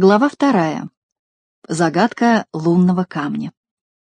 Глава 2. Загадка лунного камня.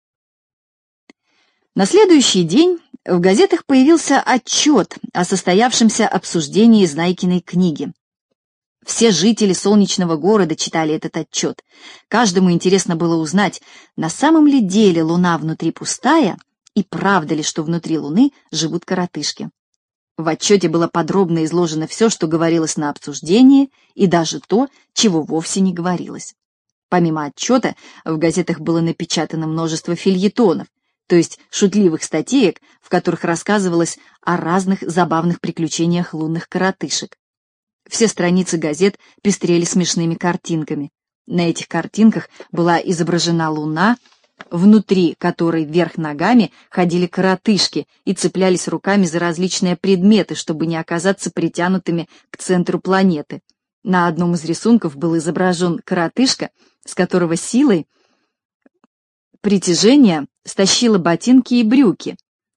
На следующий день в газетах появился отчет о состоявшемся обсуждении Знайкиной книги. Все жители солнечного города читали этот отчет. Каждому интересно было узнать, на самом ли деле Луна внутри пустая, и правда ли, что внутри Луны живут коротышки. В отчете было подробно изложено все, что говорилось на обсуждении, и даже то, чего вовсе не говорилось. Помимо отчета, в газетах было напечатано множество фельетонов, то есть шутливых статеек, в которых рассказывалось о разных забавных приключениях лунных коротышек. Все страницы газет пестрели смешными картинками. На этих картинках была изображена Луна, внутри которой вверх ногами ходили коротышки и цеплялись руками за различные предметы, чтобы не оказаться притянутыми к центру планеты. На одном из рисунков был изображен коротышка, с которого силой притяжения стащила ботинки и брюки.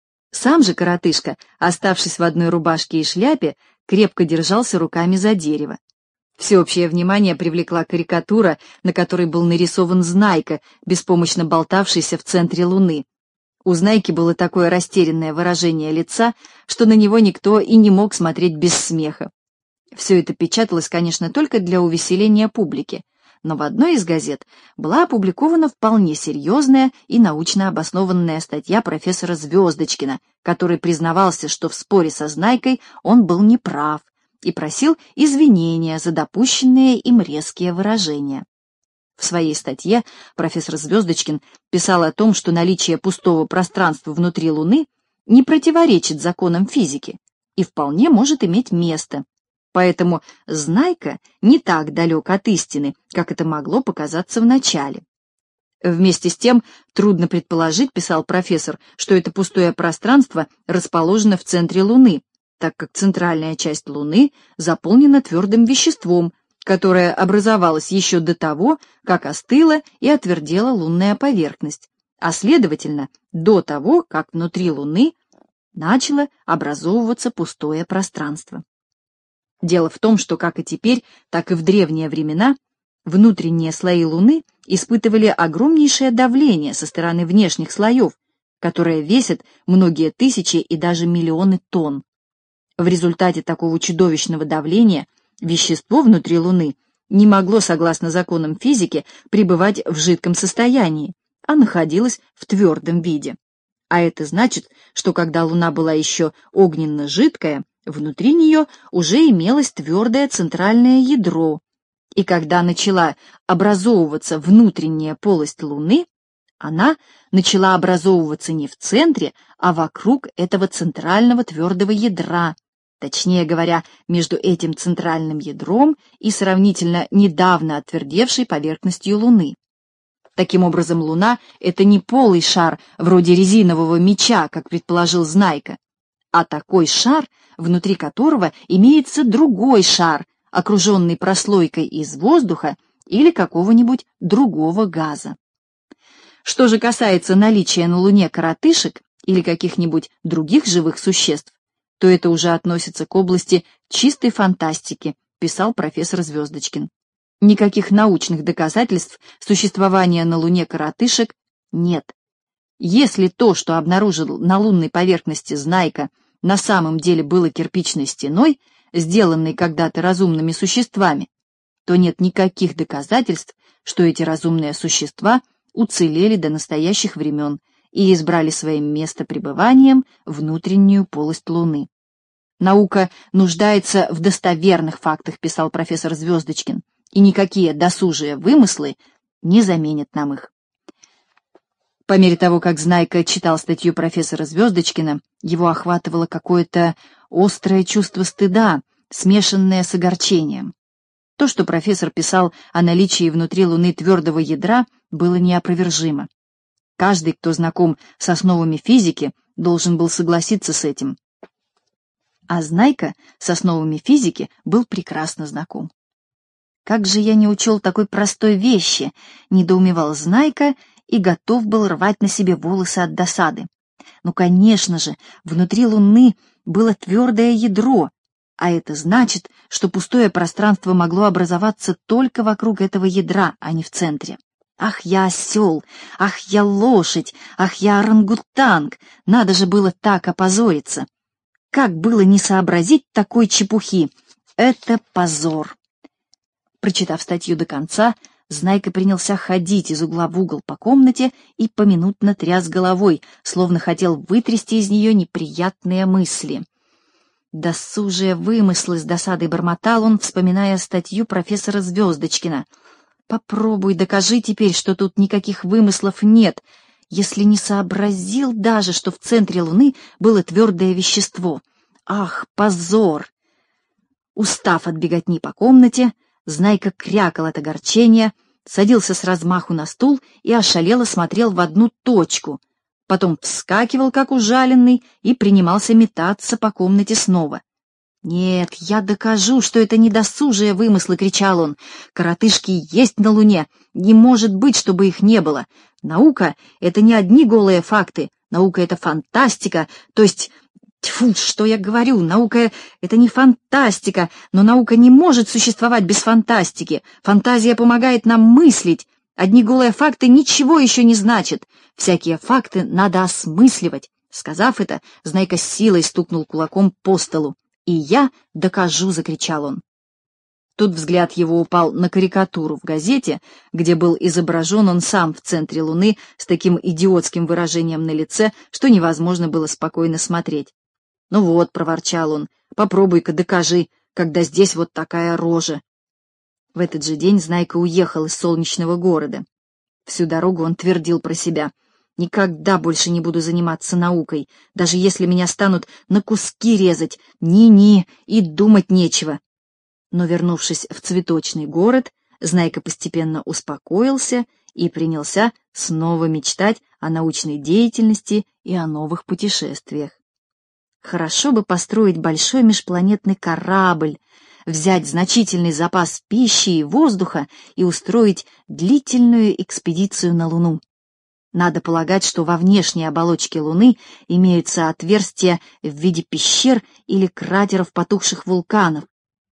Сам же коротышка, оставшись в одной рубашке и шляпе, крепко держался руками за дерево. Всеобщее внимание привлекла карикатура, на которой был нарисован Знайка, беспомощно болтавшийся в центре Луны. У Знайки было такое растерянное выражение лица, что на него никто и не мог смотреть без смеха. Все это печаталось, конечно, только для увеселения публики, но в одной из газет была опубликована вполне серьезная и научно обоснованная статья профессора Звездочкина, который признавался, что в споре со Знайкой он был неправ, и просил извинения за допущенные им резкие выражения. В своей статье профессор Звездочкин писал о том, что наличие пустого пространства внутри Луны не противоречит законам физики и вполне может иметь место, поэтому Знайка не так далек от истины, как это могло показаться вначале. Вместе с тем, трудно предположить, писал профессор, что это пустое пространство расположено в центре Луны, так как центральная часть Луны заполнена твердым веществом, которое образовалось еще до того, как остыла и отвердела лунная поверхность, а следовательно, до того, как внутри Луны начало образовываться пустое пространство. Дело в том, что как и теперь, так и в древние времена внутренние слои Луны испытывали огромнейшее давление со стороны внешних слоев, которое весит многие тысячи и даже миллионы тонн. В результате такого чудовищного давления вещество внутри Луны не могло, согласно законам физики, пребывать в жидком состоянии, а находилось в твердом виде. А это значит, что когда Луна была еще огненно-жидкая, внутри нее уже имелось твердое центральное ядро, и когда начала образовываться внутренняя полость Луны, она начала образовываться не в центре, а вокруг этого центрального твердого ядра, точнее говоря, между этим центральным ядром и сравнительно недавно отвердевшей поверхностью Луны. Таким образом, Луна — это не полый шар, вроде резинового мяча, как предположил Знайка, а такой шар, внутри которого имеется другой шар, окруженный прослойкой из воздуха или какого-нибудь другого газа. Что же касается наличия на Луне коротышек или каких-нибудь других живых существ, то это уже относится к области чистой фантастики, писал профессор Звездочкин. Никаких научных доказательств существования на Луне коротышек нет. Если то, что обнаружил на лунной поверхности Знайка, на самом деле было кирпичной стеной, сделанной когда-то разумными существами, то нет никаких доказательств, что эти разумные существа уцелели до настоящих времен и избрали своим местопребыванием внутреннюю полость Луны. Наука нуждается в достоверных фактах, писал профессор Звездочкин, и никакие досужие вымыслы не заменят нам их. По мере того, как Знайка читал статью профессора Звездочкина, его охватывало какое-то острое чувство стыда, смешанное с огорчением. То, что профессор писал о наличии внутри Луны твердого ядра, было неопровержимо. Каждый, кто знаком с основами физики, должен был согласиться с этим. А Знайка с основами физики был прекрасно знаком. «Как же я не учел такой простой вещи!» — недоумевал Знайка и готов был рвать на себе волосы от досады. Ну, конечно же, внутри Луны было твердое ядро, А это значит, что пустое пространство могло образоваться только вокруг этого ядра, а не в центре. Ах, я осел! Ах, я лошадь! Ах, я орангутанг! Надо же было так опозориться! Как было не сообразить такой чепухи? Это позор! Прочитав статью до конца, Знайка принялся ходить из угла в угол по комнате и поминутно тряс головой, словно хотел вытрясти из нее неприятные мысли. Досужие вымыслы, с досадой бормотал он, вспоминая статью профессора Звездочкина. Попробуй докажи теперь, что тут никаких вымыслов нет, если не сообразил даже, что в центре Луны было твердое вещество. Ах, позор! Устав от беготни по комнате, Знайка крякал от огорчения, садился с размаху на стул и ошалело смотрел в одну точку, потом вскакивал, как ужаленный, и принимался метаться по комнате снова. «Нет, я докажу, что это не досужие вымыслы!» — кричал он. «Коротышки есть на Луне! Не может быть, чтобы их не было! Наука — это не одни голые факты, наука — это фантастика, то есть... Тьфу, что я говорю, наука — это не фантастика, но наука не может существовать без фантастики. Фантазия помогает нам мыслить. Одни голые факты ничего еще не значат. Всякие факты надо осмысливать». Сказав это, Знайка с силой стукнул кулаком по столу. «И я докажу!» — закричал он. Тут взгляд его упал на карикатуру в газете, где был изображен он сам в центре Луны с таким идиотским выражением на лице, что невозможно было спокойно смотреть. «Ну вот», — проворчал он, — «попробуй-ка докажи, когда здесь вот такая рожа». В этот же день Знайка уехал из солнечного города. Всю дорогу он твердил про себя: «Никогда больше не буду заниматься наукой, даже если меня станут на куски резать, ни-ни, и думать нечего». Но, вернувшись в цветочный город, Знайка постепенно успокоился и принялся снова мечтать о научной деятельности и о новых путешествиях. Хорошо бы построить большой межпланетный корабль, взять значительный запас пищи и воздуха и устроить длительную экспедицию на Луну. Надо полагать, что во внешней оболочке Луны имеются отверстия в виде пещер или кратеров потухших вулканов.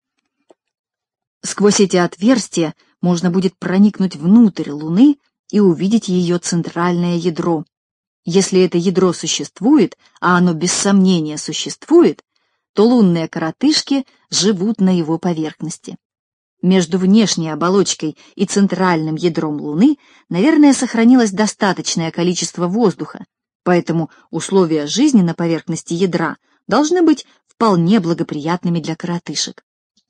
Сквозь эти отверстия можно будет проникнуть внутрь Луны и увидеть ее центральное ядро. Если это ядро существует, а оно без сомнения существует, то лунные коротышки живут на его поверхности. Между внешней оболочкой и центральным ядром Луны, наверное, сохранилось достаточное количество воздуха, поэтому условия жизни на поверхности ядра должны быть вполне благоприятными для коротышек.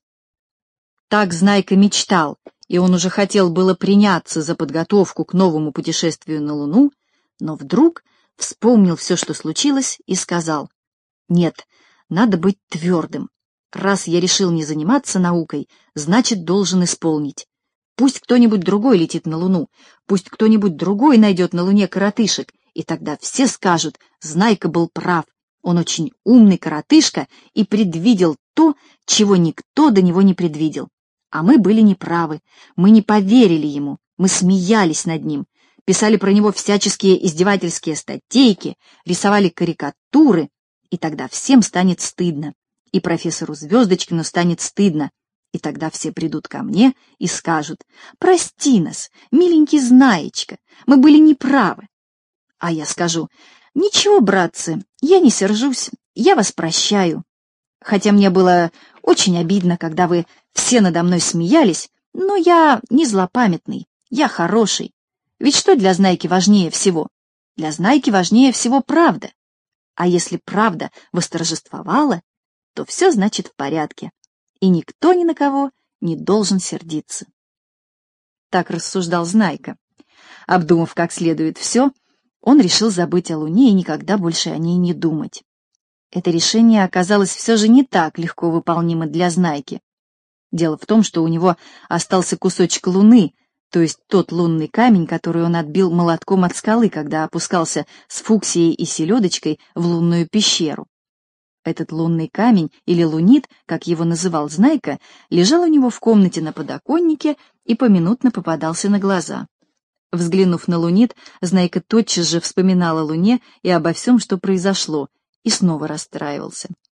Так Знайка мечтал, и он уже хотел было приняться за подготовку к новому путешествию на Луну, но вдруг вспомнил все, что случилось, и сказал: «Нет, надо быть твердым. Раз я решил не заниматься наукой, значит, должен исполнить. Пусть кто-нибудь другой летит на Луну, пусть кто-нибудь другой найдет на Луне коротышек, и тогда все скажут: Знайка был прав, он очень умный коротышка и предвидел то, чего никто до него не предвидел. А мы были неправы, мы не поверили ему, мы смеялись над ним, писали про него всяческие издевательские статейки, рисовали карикатуры, и тогда всем станет стыдно, и профессору Звездочкину станет стыдно, и тогда все придут ко мне и скажут: прости нас, миленький Знаечка, мы были неправы. А я скажу: ничего, братцы, я не сержусь, я вас прощаю. Хотя мне было очень обидно, когда вы все надо мной смеялись, но я не злопамятный, я хороший. Ведь что для Знайки важнее всего? Для Знайки важнее всего правда. А если правда восторжествовала, то все значит в порядке, и никто ни на кого не должен сердиться. Так рассуждал Знайка. Обдумав как следует все, он решил забыть о Луне и никогда больше о ней не думать. Это решение оказалось все же не так легко выполнимо для Знайки. Дело в том, что у него остался кусочек Луны, то есть тот лунный камень, который он отбил молотком от скалы, когда опускался с Фуксией и Селедочкой в лунную пещеру. Этот лунный камень, или лунит, как его называл Знайка, лежал у него в комнате на подоконнике и поминутно попадался на глаза. Взглянув на лунит, Знайка тотчас же вспоминал о Луне и обо всем, что произошло, и снова расстраивался.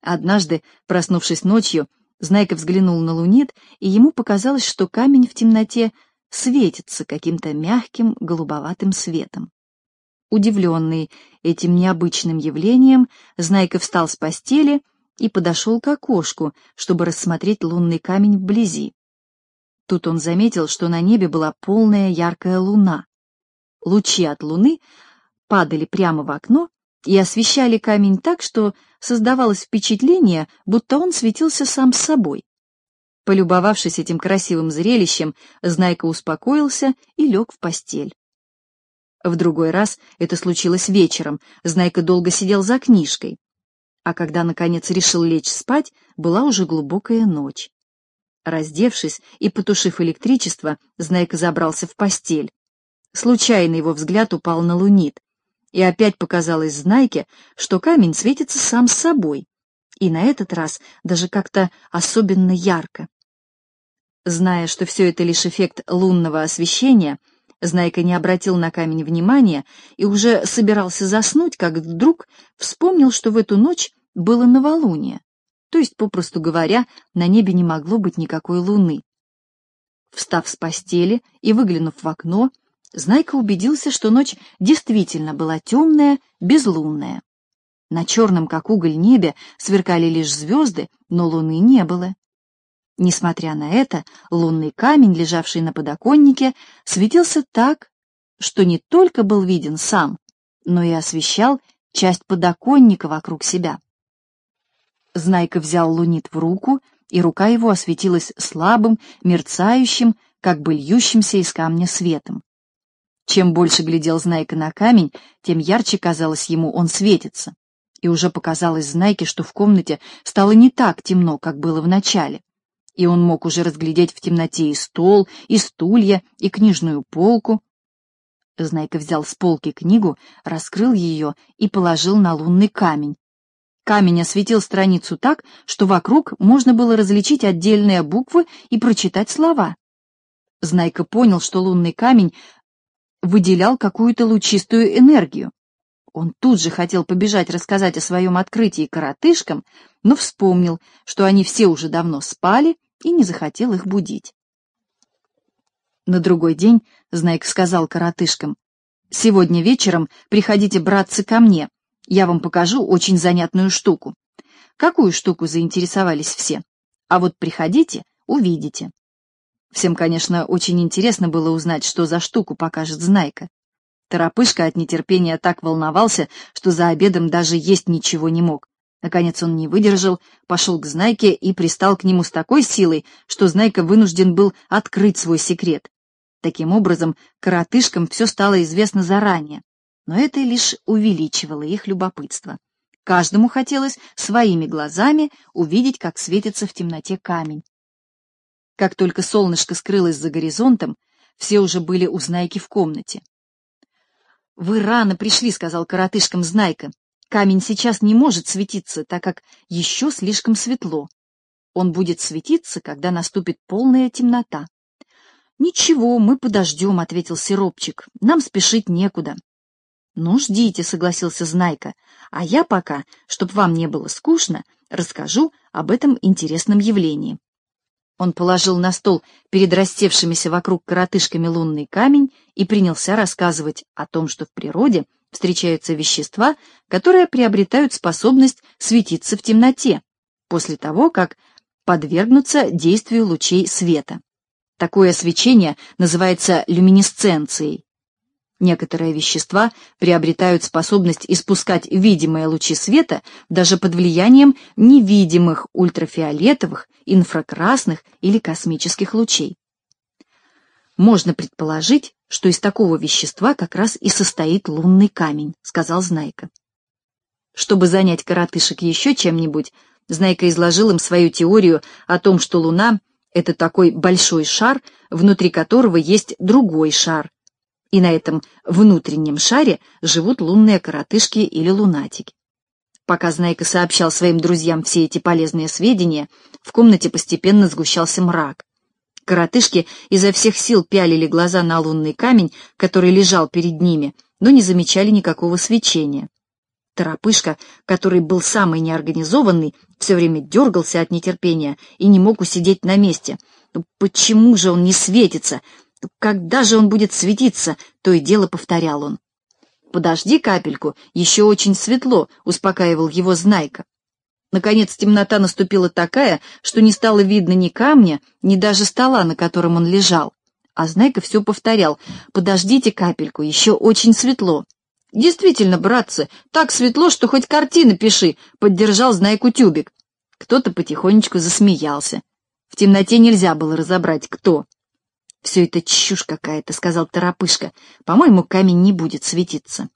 Однажды, проснувшись ночью, Знайка взглянул на лунит, и ему показалось, что камень в темноте светится каким-то мягким голубоватым светом. Удивленный этим необычным явлением, Знайка встал с постели и подошел к окошку, чтобы рассмотреть лунный камень вблизи. Тут он заметил, что на небе была полная яркая луна. Лучи от луны падали прямо в окно и освещали камень так, что создавалось впечатление, будто он светился сам с собой. Полюбовавшись этим красивым зрелищем, Знайка успокоился и лег в постель. В другой раз это случилось вечером, Знайка долго сидел за книжкой, а когда, наконец, решил лечь спать, была уже глубокая ночь. Раздевшись и потушив электричество, Знайка забрался в постель. Случайно его взгляд упал на лунит, и опять показалось Знайке, что камень светится сам с собой, и на этот раз даже как-то особенно ярко. Зная, что все это лишь эффект лунного освещения, Знайка не обратил на камень внимания и уже собирался заснуть, как вдруг вспомнил, что в эту ночь было новолуние, то есть, попросту говоря, на небе не могло быть никакой луны. Встав с постели и выглянув в окно, Знайка убедился, что ночь действительно была темная, безлунная. На черном, как уголь, небе сверкали лишь звезды, но луны не было. Несмотря на это, лунный камень, лежавший на подоконнике, светился так, что не только был виден сам, но и освещал часть подоконника вокруг себя. Знайка взял лунит в руку, и рука его осветилась слабым, мерцающим, как бы льющимся из камня светом. Чем больше глядел Знайка на камень, тем ярче казалось ему, он светится, и уже показалось Знайке, что в комнате стало не так темно, как было в начале, и он мог уже разглядеть в темноте и стол, и стулья, и книжную полку. Знайка взял с полки книгу, раскрыл ее и положил на лунный камень. Камень осветил страницу так, что вокруг можно было различить отдельные буквы и прочитать слова. Знайка понял, что лунный камень выделял какую-то лучистую энергию. Он тут же хотел побежать рассказать о своем открытии коротышкам, но вспомнил, что они все уже давно спали, и не захотел их будить. На другой день Знайка сказал коротышкам: «Сегодня вечером приходите, братцы, ко мне, я вам покажу очень занятную штуку». «Какую штуку?» — заинтересовались все. «А вот приходите, увидите». Всем, конечно, очень интересно было узнать, что за штуку покажет Знайка. Торопышка от нетерпения так волновался, что за обедом даже есть ничего не мог. Наконец он не выдержал, пошел к Знайке и пристал к нему с такой силой, что Знайка вынужден был открыть свой секрет. Таким образом, коротышкам все стало известно заранее, но это лишь увеличивало их любопытство. Каждому хотелось своими глазами увидеть, как светится в темноте камень. Как только солнышко скрылось за горизонтом, все уже были у Знайки в комнате. «Вы рано пришли», — сказал коротышкам Знайка. «Камень сейчас не может светиться, так как еще слишком светло. Он будет светиться, когда наступит полная темнота». «Ничего, мы подождем», — ответил Сиропчик. «Нам спешить некуда». «Ну, ждите», — согласился Знайка. «А я пока, чтоб вам не было скучно, расскажу об этом интересном явлении». Он положил на стол перед растевшимися вокруг коротышками лунный камень и принялся рассказывать о том, что в природе встречаются вещества, которые приобретают способность светиться в темноте после того, как подвергнутся действию лучей света. Такое свечение называется люминесценцией. Некоторые вещества приобретают способность испускать видимые лучи света даже под влиянием невидимых ультрафиолетовых, инфракрасных или космических лучей. «Можно предположить, что из такого вещества как раз и состоит лунный камень», — сказал Знайка. Чтобы занять коротышек еще чем-нибудь, Знайка изложил им свою теорию о том, что Луна — это такой большой шар, внутри которого есть другой шар, и на этом внутреннем шаре живут лунные коротышки или лунатики. Пока Знайка сообщал своим друзьям все эти полезные сведения, в комнате постепенно сгущался мрак. Коротышки изо всех сил пялили глаза на лунный камень, который лежал перед ними, но не замечали никакого свечения. Торопышка, который был самый неорганизованный, все время дергался от нетерпения и не мог усидеть на месте. «Ну почему же он не светится? Ну когда же он будет светиться?» — то и дело повторял он. «Подожди капельку, еще очень светло», — успокаивал его Знайка. Наконец темнота наступила такая, что не стало видно ни камня, ни даже стола, на котором он лежал. А Знайка все повторял: «Подождите капельку, еще очень светло». «Действительно, братцы, так светло, что хоть картины пиши», — поддержал Знайку Тюбик. Кто-то потихонечку засмеялся. В темноте нельзя было разобрать, кто. «Все это чушь какая-то», — сказал Торопышка. «По-моему, камень не будет светиться».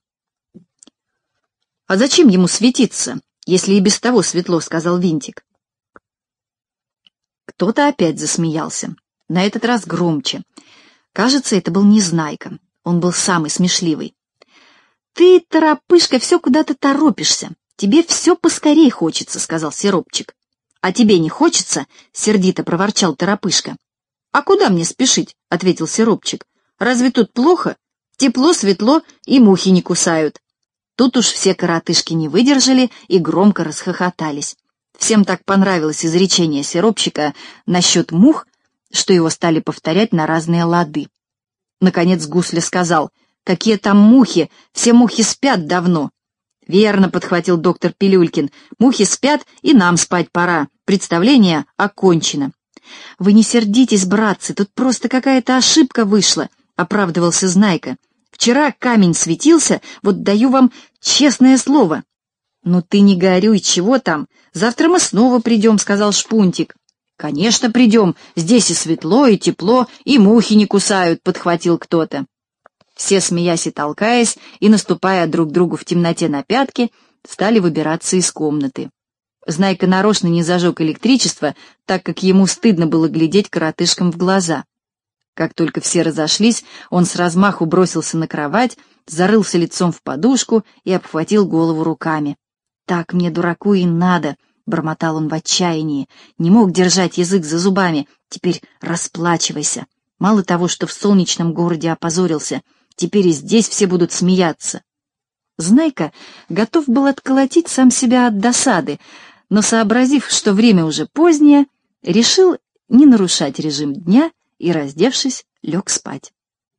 «А зачем ему светиться, если и без того светло?» — сказал Винтик. Кто-то опять засмеялся, на этот раз громче. Кажется, это был не Знайка, он был самый смешливый. «Ты, Торопышка, все куда-то торопишься. Тебе все поскорей хочется», — сказал Сиропчик. «А тебе не хочется?» — сердито проворчал Торопышка. «А куда мне спешить?» — ответил Сиропчик. «Разве тут плохо? Тепло, светло, и мухи не кусают». Тут уж все коротышки не выдержали и громко расхохотались. Всем так понравилось изречение Сиропчика насчет мух, что его стали повторять на разные лады. Наконец Гусля сказал: «Какие там мухи? Все мухи спят давно». «Верно», — подхватил доктор Пилюлькин, «мухи спят, и нам спать пора. Представление окончено». «Вы не сердитесь, братцы, тут просто какая-то ошибка вышла», — оправдывался Знайка. «Вчера камень светился, вот даю вам честное слово». «Ну ты не горюй, чего там? Завтра мы снова придем», — сказал Шпунтик. «Конечно, придем. Здесь и светло, и тепло, и мухи не кусают», — подхватил кто-то. Все, смеясь и толкаясь, и наступая друг другу в темноте на пятки, стали выбираться из комнаты. Знайка нарочно не зажег электричество, так как ему стыдно было глядеть коротышкам в глаза. Как только все разошлись, он с размаху бросился на кровать, зарылся лицом в подушку и обхватил голову руками. «Так мне, дураку, и надо», — бормотал он в отчаянии. «Не мог держать язык за зубами. Теперь расплачивайся. Мало того, что в солнечном городе опозорился, теперь и здесь все будут смеяться». Знайка готов был отколотить сам себя от досады, но, сообразив, что время уже позднее, решил не нарушать режим дня и, раздевшись, лег спать.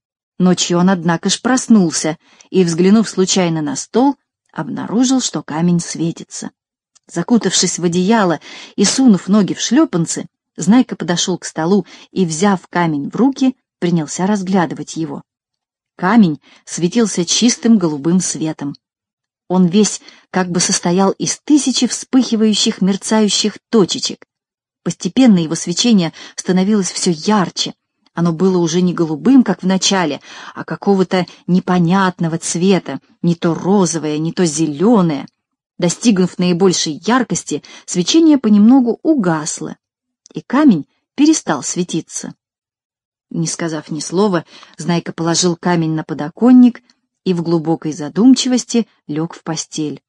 Ночью он, однако ж, проснулся и, взглянув случайно на стол, обнаружил, что камень светится. Закутавшись в одеяло и сунув ноги в шлепанцы, Знайка подошел к столу и, взяв камень в руки, принялся разглядывать его. Камень светился чистым голубым светом. Он весь как бы состоял из тысячи вспыхивающих, мерцающих точечек. Постепенно его свечение становилось все ярче. Оно было уже не голубым, как в начале, а какого-то непонятного цвета, не то розовое, не то зеленое. Достигнув наибольшей яркости, свечение понемногу угасло, и камень перестал светиться. Не сказав ни слова, Знайка положил камень на подоконник и в глубокой задумчивости лег в постель.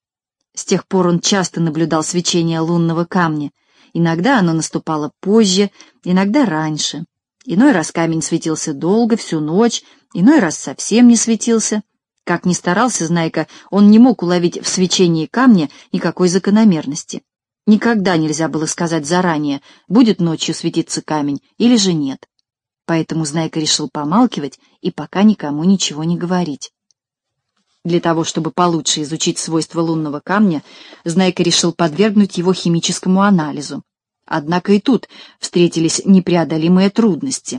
С тех пор он часто наблюдал свечение лунного камня. Иногда оно наступало позже, иногда раньше. Иной раз камень светился долго, всю ночь, иной раз совсем не светился. Как ни старался Знайка, он не мог уловить в свечении камня никакой закономерности. Никогда нельзя было сказать заранее, будет ночью светиться камень или же нет. Поэтому Знайка решил помалкивать и пока никому ничего не говорить. Для того, чтобы получше изучить свойства лунного камня, Знайка решил подвергнуть его химическому анализу. Однако и тут встретились непреодолимые трудности.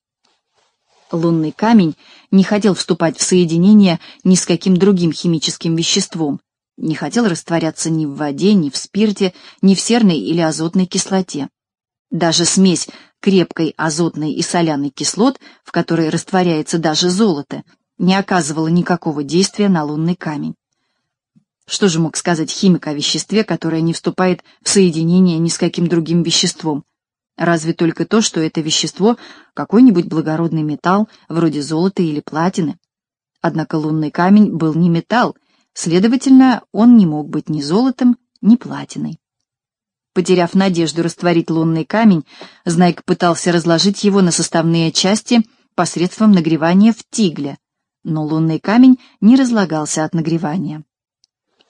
Лунный камень не хотел вступать в соединение ни с каким другим химическим веществом, не хотел растворяться ни в воде, ни в спирте, ни в серной или азотной кислоте. Даже смесь крепкой азотной и соляной кислот, в которой растворяется даже золото, не оказывала никакого действия на лунный камень. Что же мог сказать химик о веществе, которое не вступает в соединение ни с каким другим веществом? Разве только то, что это вещество — какой-нибудь благородный металл, вроде золота или платины. Однако лунный камень был не металл, следовательно, он не мог быть ни золотом, ни платиной. Потеряв надежду растворить лунный камень, Знайка пытался разложить его на составные части посредством нагревания в тигле, но лунный камень не разлагался от нагревания.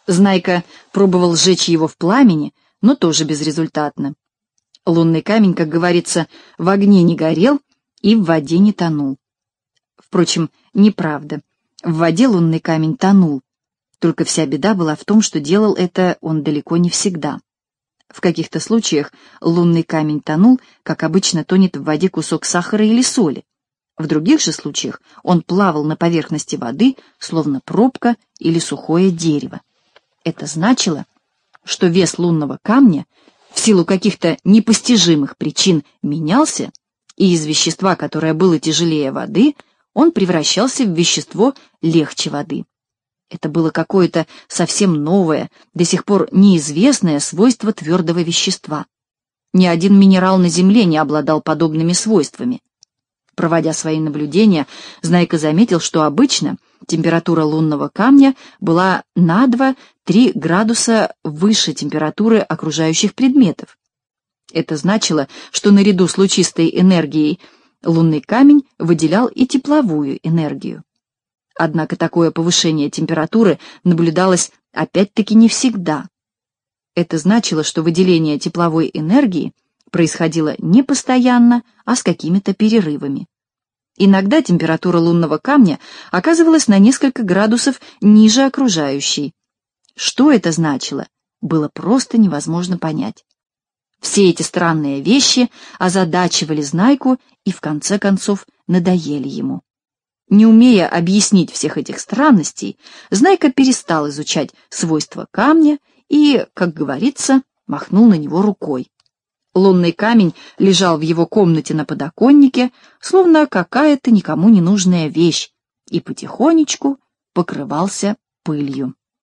Знайка пробовал сжечь его в пламени, но тоже безрезультатно. Лунный камень, как говорится, в огне не горел и в воде не тонул. Впрочем, неправда. В воде лунный камень тонул. Только вся беда была в том, что делал это он далеко не всегда. В каких-то случаях лунный камень тонул, как обычно тонет в воде кусок сахара или соли. В других же случаях он плавал на поверхности воды, словно пробка или сухое дерево. Это значило, что вес лунного камня в силу каких-то непостижимых причин менялся, и из вещества, которое было тяжелее воды, он превращался в вещество легче воды. Это было какое-то совсем новое, до сих пор неизвестное свойство твердого вещества. Ни один минерал на Земле не обладал подобными свойствами. Проводя свои наблюдения, Знайка заметил, что обычно температура лунного камня была на 2-3 градуса выше температуры окружающих предметов. Это значило, что наряду с лучистой энергией лунный камень выделял и тепловую энергию. Однако такое повышение температуры наблюдалось опять-таки не всегда. Это значило, что выделение тепловой энергии происходило не постоянно, а с какими-то перерывами. Иногда температура лунного камня оказывалась на несколько градусов ниже окружающей. Что это значило, было просто невозможно понять. Все эти странные вещи озадачивали Знайку и в конце концов надоели ему. Не умея объяснить всех этих странностей, Знайка перестал изучать свойства камня и, как говорится, махнул на него рукой. Лунный камень лежал в его комнате на подоконнике, словно какая-то никому не нужная вещь, и потихонечку покрывался пылью.